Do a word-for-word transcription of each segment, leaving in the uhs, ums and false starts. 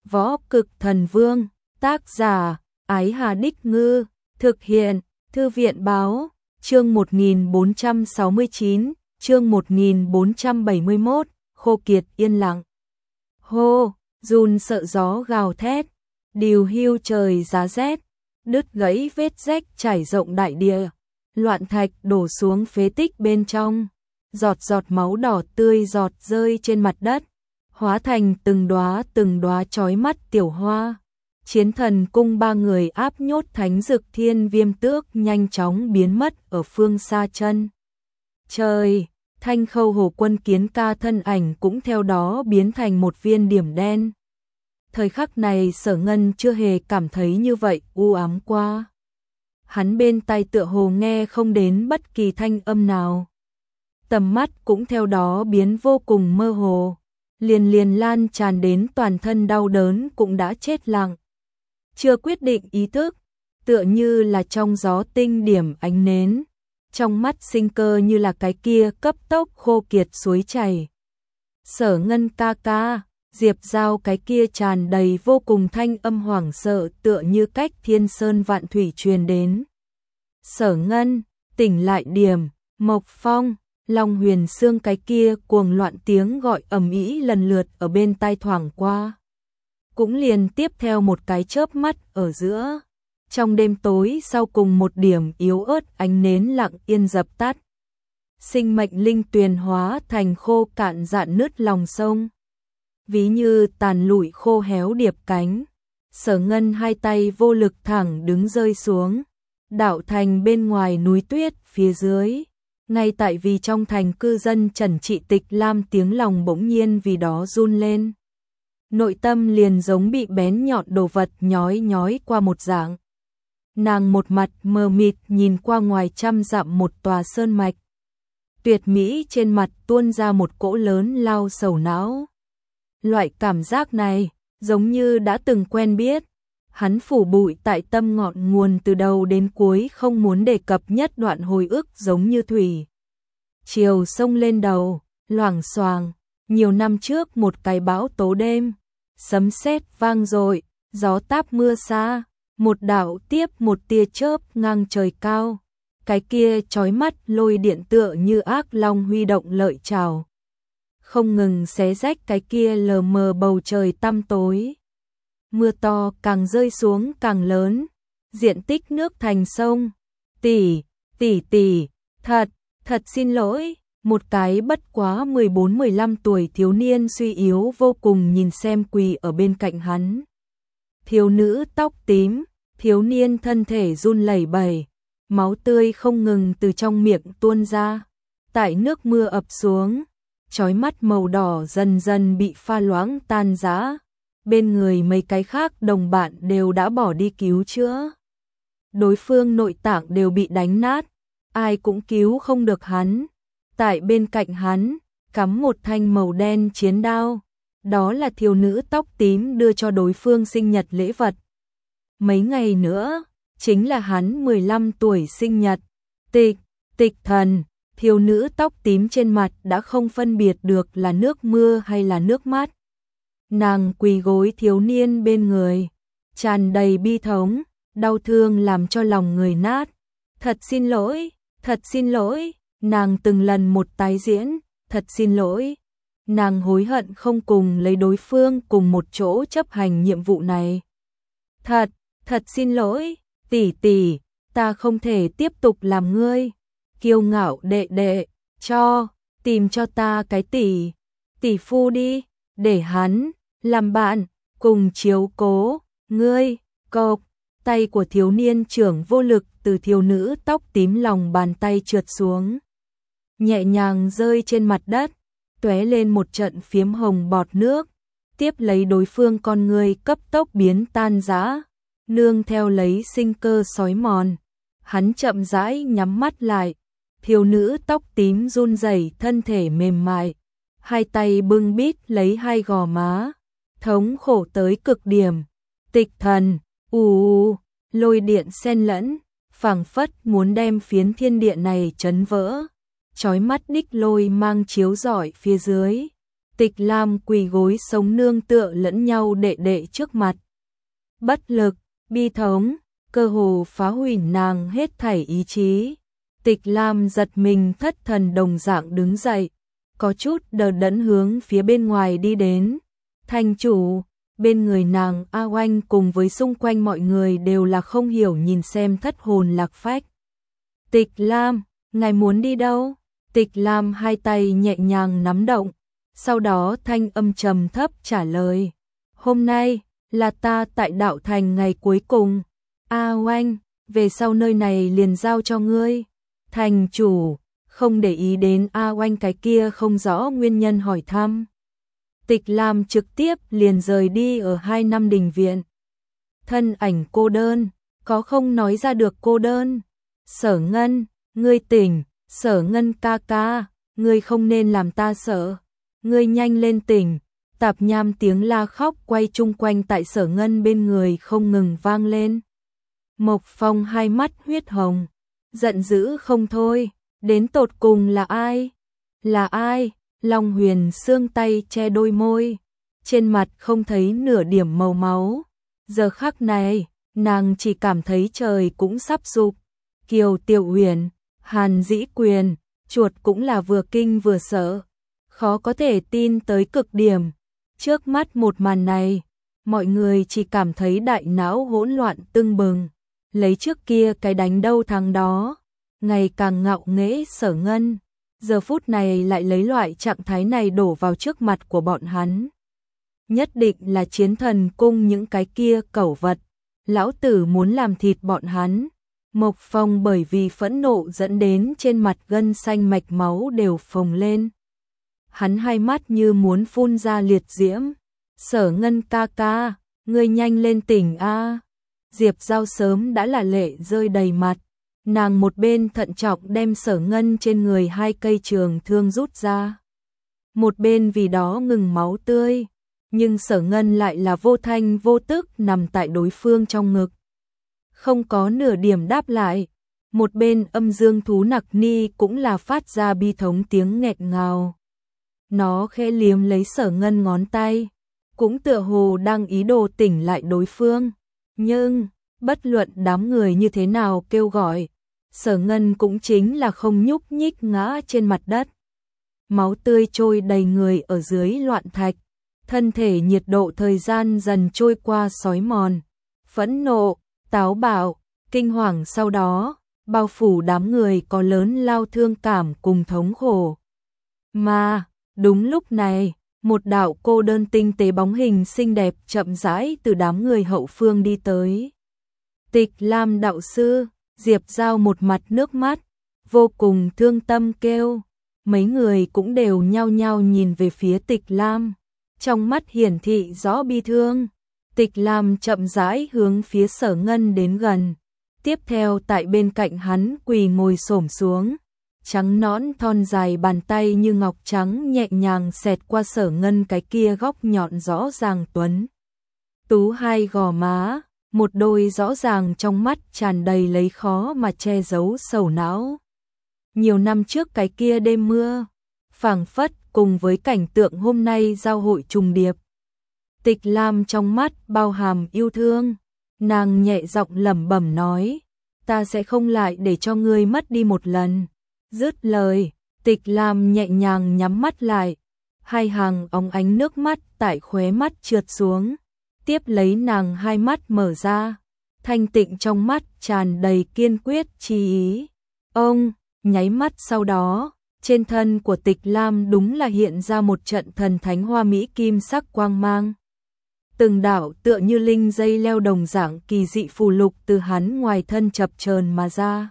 Võ Cực Thần Vương, tác giả, Ái Hà Đích Ngư, thực hiện, Thư viện Báo, chương một nghìn bốn trăm sáu mươi chín, chương một nghìn bốn trăm bảy mươi mốt, khô kiệt yên lặng. Hô, run sợ gió gào thét, điều hưu trời giá rét, đứt gãy vết rách trải rộng đại địa, loạn thạch đổ xuống phế tích bên trong, giọt giọt máu đỏ tươi giọt rơi trên mặt đất, hóa thành từng đóa từng đóa chói mắt tiểu hoa. Chiến thần cung ba người áp nhốt Thánh Dực Thiên Viêm Tước nhanh chóng biến mất ở phương xa chân trời. Thanh Khâu Hổ Quân Kiến Ca thân ảnh cũng theo đó biến thành một viên điểm đen. Thời khắc này Sở Ngân chưa hề cảm thấy như vậy u ám qua. Hắn bên tai tựa hồ nghe không đến bất kỳ thanh âm nào. Tầm mắt cũng theo đó biến vô cùng mơ hồ, liền liền lan tràn đến toàn thân đau đớn cũng đã chết lặng. Chưa quyết định ý thức, tựa như là trong gió tinh điểm ánh nến, trong mắt sinh cơ như là cái kia cấp tốc khô kiệt suối chảy. Sở Ngân ca ca, Diệp Giao cái kia tràn đầy vô cùng thanh âm hoảng sợ tựa như cách thiên sơn vạn thủy truyền đến. Sở Ngân, tỉnh lại điểm, Mộc Phong, Long Huyền Sương cái kia cuồng loạn tiếng gọi ầm ĩ lần lượt ở bên tai thoảng qua. Cũng liền tiếp theo một cái chớp mắt ở giữa. Trong đêm tối sau cùng một điểm yếu ớt ánh nến lặng yên dập tắt. Sinh mệnh linh tuyền hóa thành khô cạn dạn nứt lòng sông. Ví như tàn lụi khô héo điệp cánh. Sở Ngân hai tay vô lực thẳng đứng rơi xuống. Đạo thành bên ngoài núi tuyết phía dưới. Ngay tại vì trong thành cư dân Trần Trị Tịch Lam tiếng lòng bỗng nhiên vì đó run lên. Nội tâm liền giống bị bén nhọn đồ vật nhói nhói qua một dạng. Nàng một mặt mờ mịt nhìn qua ngoài trăm dặm một tòa sơn mạch. Tuyệt mỹ trên mặt tuôn ra một cỗ lớn lao sầu não. Loại cảm giác này giống như đã từng quen biết. Hắn phủ bụi tại tâm ngọn nguồn từ đầu đến cuối không muốn đề cập nhất đoạn hồi ức giống như thủy. Chiều sông lên đầu, loảng xoảng, nhiều năm trước một cái bão tố đêm, sấm sét vang dội, gió táp mưa xa, một đạo tiếp một tia chớp ngang trời cao, cái kia chói mắt lôi điện tựa như ác long huy động lợi trảo, không ngừng xé rách cái kia lờ mờ bầu trời tăm tối. Mưa to càng rơi xuống càng lớn, diện tích nước thành sông. Tỷ, tỷ tỷ, thật, thật xin lỗi, một cái bất quá mười bốn mười lăm tuổi thiếu niên suy yếu vô cùng nhìn xem quỳ ở bên cạnh hắn. Thiếu nữ tóc tím, thiếu niên thân thể run lẩy bẩy, máu tươi không ngừng từ trong miệng tuôn ra. Tại nước mưa ập xuống, chói mắt màu đỏ dần dần bị pha loãng tan rã. Bên người mấy cái khác đồng bạn đều đã bỏ đi cứu chữa. Đối phương nội tạng đều bị đánh nát, ai cũng cứu không được hắn. Tại bên cạnh hắn, cắm một thanh màu đen chiến đao. Đó là thiếu nữ tóc tím đưa cho đối phương sinh nhật lễ vật. Mấy ngày nữa, chính là hắn mười lăm tuổi sinh nhật. Tịch, tịch thần, thiếu nữ tóc tím trên mặt đã không phân biệt được là nước mưa hay là nước mắt. Nàng quỳ gối thiếu niên bên người, tràn đầy bi thống, đau thương làm cho lòng người nát. Thật xin lỗi, thật xin lỗi, nàng từng lần một tái diễn, thật xin lỗi. Nàng hối hận không cùng lấy đối phương cùng một chỗ chấp hành nhiệm vụ này. Thật, thật xin lỗi, tỷ tỷ, ta không thể tiếp tục làm ngươi. Kiêu ngạo đệ đệ, cho, tìm cho ta cái tỷ, tỷ phu đi, để hắn làm bạn, cùng chiếu cố, ngươi, cộc. Tay của thiếu niên trưởng vô lực từ thiếu nữ tóc tím lòng bàn tay trượt xuống. Nhẹ nhàng rơi trên mặt đất, tóe lên một trận phiếm hồng bọt nước, tiếp lấy đối phương con người cấp tốc biến tan rã, nương theo lấy sinh cơ sói mòn. Hắn chậm rãi nhắm mắt lại, thiếu nữ tóc tím run rẩy thân thể mềm mại, hai tay bưng bít lấy hai gò má. Thống khổ tới cực điểm. Tịch thần, ù ù, lôi điện xen lẫn, phảng phất muốn đem phiến thiên địa này chấn vỡ. Chói mắt đích lôi mang chiếu rọi phía dưới, Tịch Lam quỳ gối sống nương tựa lẫn nhau đệ đệ trước mặt. Bất lực, bi thống, cơ hồ phá hủy nàng hết thảy ý chí. Tịch Lam giật mình thất thần đồng dạng đứng dậy, có chút đờ đẫn hướng phía bên ngoài đi đến. Thành chủ, bên người nàng A Oanh cùng với xung quanh mọi người đều là không hiểu nhìn xem thất hồn lạc phách. Tịch Lam, ngài muốn đi đâu? Tịch Lam hai tay nhẹ nhàng nắm động, sau đó thanh âm trầm thấp trả lời. Hôm nay, là ta tại đạo thành ngày cuối cùng. A Oanh, về sau nơi này liền giao cho ngươi. Thành chủ, không để ý đến A Oanh cái kia không rõ nguyên nhân hỏi thăm. Tịch Lam trực tiếp liền rời đi ở hai năm đình viện. Thân ảnh cô đơn, có không nói ra được cô đơn. Sở Ngân, ngươi tỉnh, Sở Ngân ca ca, ngươi không nên làm ta sợ. Ngươi nhanh lên tỉnh. Tạp nham tiếng la khóc quay chung quanh tại Sở Ngân bên người không ngừng vang lên. Mộc Phong hai mắt huyết hồng, giận dữ không thôi, đến tột cùng là ai? Là ai? Long Huyền xương tay che đôi môi, trên mặt không thấy nửa điểm màu máu. Giờ khắc này, nàng chỉ cảm thấy trời cũng sắp sụp. Kiều Tiểu Huyền, Hàn Dĩ Quyền, chuột cũng là vừa kinh vừa sợ, khó có thể tin tới cực điểm. Trước mắt một màn này, mọi người chỉ cảm thấy đại não hỗn loạn tưng bừng. Lấy trước kia cái đánh đâu thắng đó, ngày càng ngạo nghễ Sở Ngân, giờ phút này lại lấy loại trạng thái này đổ vào trước mặt của bọn hắn. Nhất định là chiến thần cung những cái kia cẩu vật, lão tử muốn làm thịt bọn hắn. Mộc Phong bởi vì phẫn nộ dẫn đến trên mặt gân xanh mạch máu đều phồng lên. Hắn hai mắt như muốn phun ra liệt diễm. Sở Ngân ca ca, ngươi nhanh lên tỉnh a. Diệp Giao sớm đã là lệ rơi đầy mặt, nàng một bên thận trọng đem Sở Ngân trên người hai cây trường thương rút ra, một bên vì đó ngừng máu tươi, nhưng Sở Ngân lại là vô thanh vô tức nằm tại đối phương trong ngực, không có nửa điểm đáp lại. Một bên âm dương thú Nặc Ni cũng là phát ra bi thống tiếng nghẹt ngào. Nó khẽ liếm lấy Sở Ngân ngón tay, cũng tựa hồ đang ý đồ tỉnh lại đối phương. Nhưng, bất luận đám người như thế nào kêu gọi, Sở Ngân cũng chính là không nhúc nhích ngã trên mặt đất. Máu tươi trôi đầy người ở dưới loạn thạch, thân thể nhiệt độ thời gian dần trôi qua sói mòn. Phẫn nộ, táo bạo, kinh hoàng sau đó, bao phủ đám người có lớn lao thương cảm cùng thống khổ. Mà, đúng lúc này, một đạo cô đơn tinh tế bóng hình xinh đẹp chậm rãi từ đám người hậu phương đi tới. Tịch Lam đạo sư, Diệp Giao một mặt nước mắt, vô cùng thương tâm kêu. Mấy người cũng đều nhao nhao nhìn về phía Tịch Lam, trong mắt hiển thị rõ bi thương. Tịch Lam chậm rãi hướng phía Sở Ngân đến gần, tiếp theo tại bên cạnh hắn quỳ ngồi xổm xuống. Trắng nõn thon dài bàn tay như ngọc trắng nhẹ nhàng xẹt qua Sở Ngân cái kia góc nhọn rõ ràng tuấn tú hai gò má, một đôi rõ ràng trong mắt tràn đầy lấy khó mà che giấu sầu não. Nhiều năm trước cái kia đêm mưa, phảng phất cùng với cảnh tượng hôm nay giao hội trùng điệp. Tịch Lam trong mắt bao hàm yêu thương, nàng nhẹ giọng lẩm bẩm nói, ta sẽ không lại để cho ngươi mất đi một lần. Dứt lời, Tịch Lam nhẹ nhàng nhắm mắt lại, hai hàng óng ánh nước mắt tại khóe mắt trượt xuống, tiếp lấy nàng hai mắt mở ra, thanh tịnh trong mắt tràn đầy kiên quyết chí ý. Ông, nháy mắt sau đó, trên thân của Tịch Lam đúng là hiện ra một trận thần thánh hoa mỹ kim sắc quang mang. Từng đạo tựa như linh dây leo đồng dạng kỳ dị phù lục từ hắn ngoài thân chập chờn mà ra.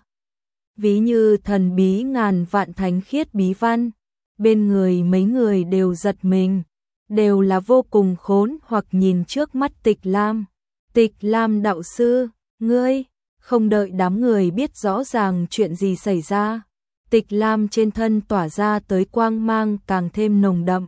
Ví như thần bí ngàn vạn thánh khiết bí văn, bên người mấy người đều giật mình, đều là vô cùng khốn hoặc nhìn trước mắt Tịch Lam. Tịch Lam đạo sư, ngươi, không đợi đám người biết rõ ràng chuyện gì xảy ra, Tịch Lam trên thân tỏa ra tới quang mang càng thêm nồng đậm.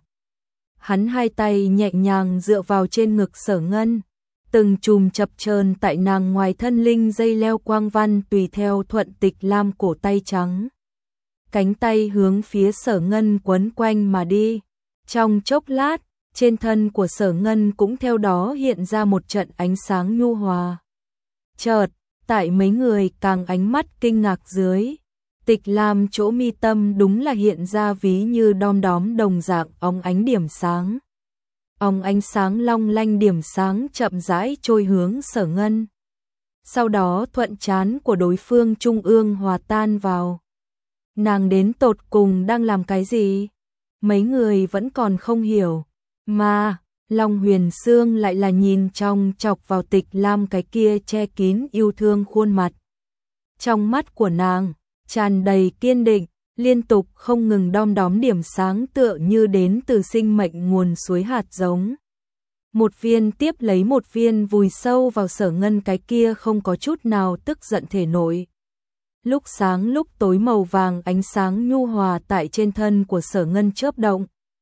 Hắn hai tay nhẹ nhàng dựa vào trên ngực Sở Ngân, từng chùm chập chờn tại nàng ngoài thân linh dây leo quang văn tùy theo thuận Tịch Lam cổ tay trắng. Cánh tay hướng phía Sở Ngân quấn quanh mà đi. Trong chốc lát, trên thân của Sở Ngân cũng theo đó hiện ra một trận ánh sáng nhu hòa. Chợt, tại mấy người càng ánh mắt kinh ngạc dưới, Tịch Lam chỗ mi tâm đúng là hiện ra ví như đom đóm đồng dạng óng ánh điểm sáng. Óng ánh sáng long lanh điểm sáng chậm rãi trôi hướng Sở Ngân. Sau đó thuận trán của đối phương trung ương hòa tan vào. Nàng đến tột cùng đang làm cái gì? Mấy người vẫn còn không hiểu, mà Long Huyền Sương lại là nhìn trong chọc vào Tịch Lam cái kia che kín yêu thương khuôn mặt. Trong mắt của nàng tràn đầy kiên định, liên tục không ngừng đom đóm điểm sáng tựa như đến từ sinh mệnh nguồn suối hạt giống. Một viên tiếp lấy một viên vùi sâu vào Sở Ngân cái kia không có chút nào tức giận thể nội. Lúc sáng lúc tối màu vàng ánh sáng nhu hòa tại trên thân của Sở Ngân chớp động.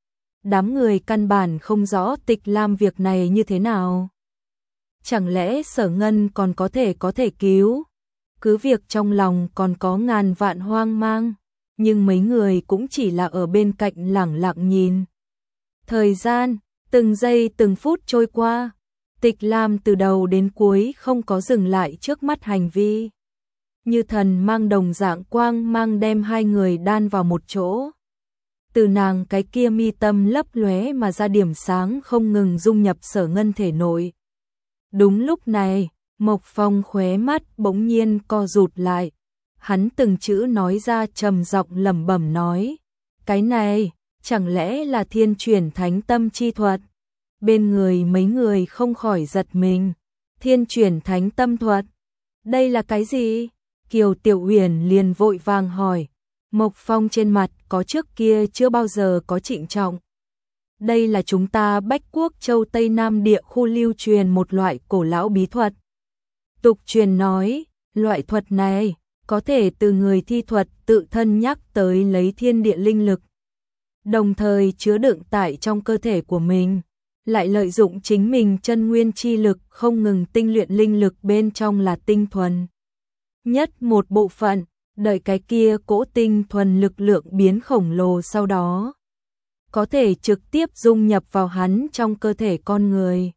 Đám người căn bản không rõ Tịch Lam việc này như thế nào. Chẳng lẽ Sở Ngân còn có thể có thể cứu? Cứ việc trong lòng còn có ngàn vạn hoang mang, nhưng mấy người cũng chỉ là ở bên cạnh lẳng lặng nhìn. Thời gian, từng giây từng phút trôi qua, Tịch Lam từ đầu đến cuối không có dừng lại trước mắt hành vi. Như thần mang đồng dạng quang mang đem hai người đan vào một chỗ. Từ nàng cái kia mi tâm lấp lóe mà ra điểm sáng không ngừng dung nhập Sở Ngân thể nội. Đúng lúc này, Mộc Phong khóe mắt bỗng nhiên co rụt lại. Hắn từng chữ nói ra trầm giọng lẩm bẩm nói, cái này chẳng lẽ là thiên chuyển thánh tâm chi thuật? Bên người mấy người không khỏi giật mình. Thiên chuyển thánh tâm thuật? Đây là cái gì? Kiều Tiểu Uyển liền vội vàng hỏi. Mộc Phong trên mặt có trước kia chưa bao giờ có trịnh trọng. Đây là chúng ta Bách Quốc Châu Tây Nam địa khu lưu truyền một loại cổ lão bí thuật. Tục truyền nói, loại thuật này có thể từ người thi thuật tự thân nhắc tới lấy thiên địa linh lực, đồng thời chứa đựng tại trong cơ thể của mình, lại lợi dụng chính mình chân nguyên chi lực không ngừng tinh luyện linh lực bên trong là tinh thuần nhất một bộ phận, đợi cái kia cỗ tinh thuần lực lượng biến khổng lồ sau đó có thể trực tiếp dung nhập vào hắn trong cơ thể con người.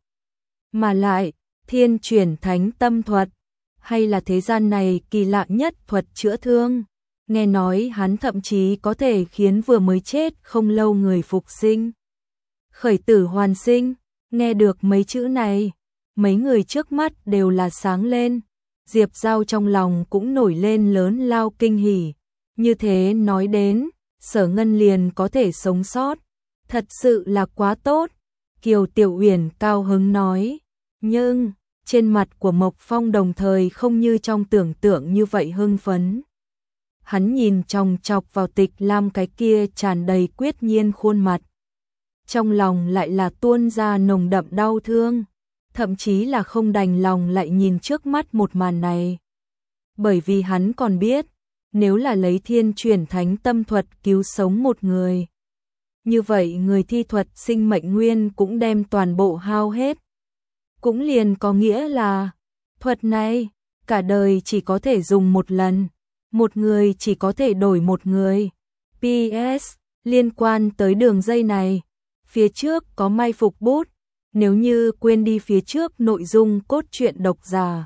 Mà lại, thiên chuyển thánh tâm thuật, hay là thế gian này kỳ lạ nhất thuật chữa thương. Nghe nói hắn thậm chí có thể khiến vừa mới chết không lâu người phục sinh. Khởi tử hoàn sinh, nghe được mấy chữ này, mấy người trước mắt đều là sáng lên. Diệp Giao trong lòng cũng nổi lên lớn lao kinh hỉ. Như thế nói đến, Sở Ngân liền có thể sống sót. Thật sự là quá tốt. Kiều Tiểu Uyển cao hứng nói. Nhưng, trên mặt của Mộc Phong đồng thời không như trong tưởng tượng như vậy hưng phấn. Hắn nhìn chòng chọc vào Tịch Lam cái kia tràn đầy quyết nhiên khuôn mặt. Trong lòng lại là tuôn ra nồng đậm đau thương. Thậm chí là không đành lòng lại nhìn trước mắt một màn này. Bởi vì hắn còn biết, nếu là lấy thiên chuyển thánh tâm thuật cứu sống một người, như vậy người thi thuật sinh mệnh nguyên cũng đem toàn bộ hao hết. Cũng liền có nghĩa là, thuật này, cả đời chỉ có thể dùng một lần, một người chỉ có thể đổi một người. pê ét, liên quan tới đường dây này, phía trước có mai phục bút, nếu như quên đi phía trước nội dung cốt truyện độc giả,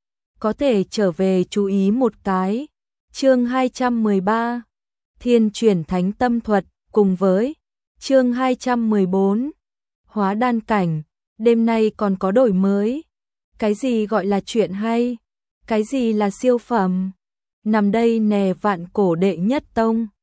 có thể trở về chú ý một cái. Chương hai trăm mười ba, Thiên chuyển thánh tâm thuật, cùng với chương hai trăm mười bốn, Hóa đan cảnh, đêm nay còn có đổi mới. Cái gì gọi là chuyện hay? Cái gì là siêu phẩm? Nằm đây nè vạn cổ đệ nhất tông.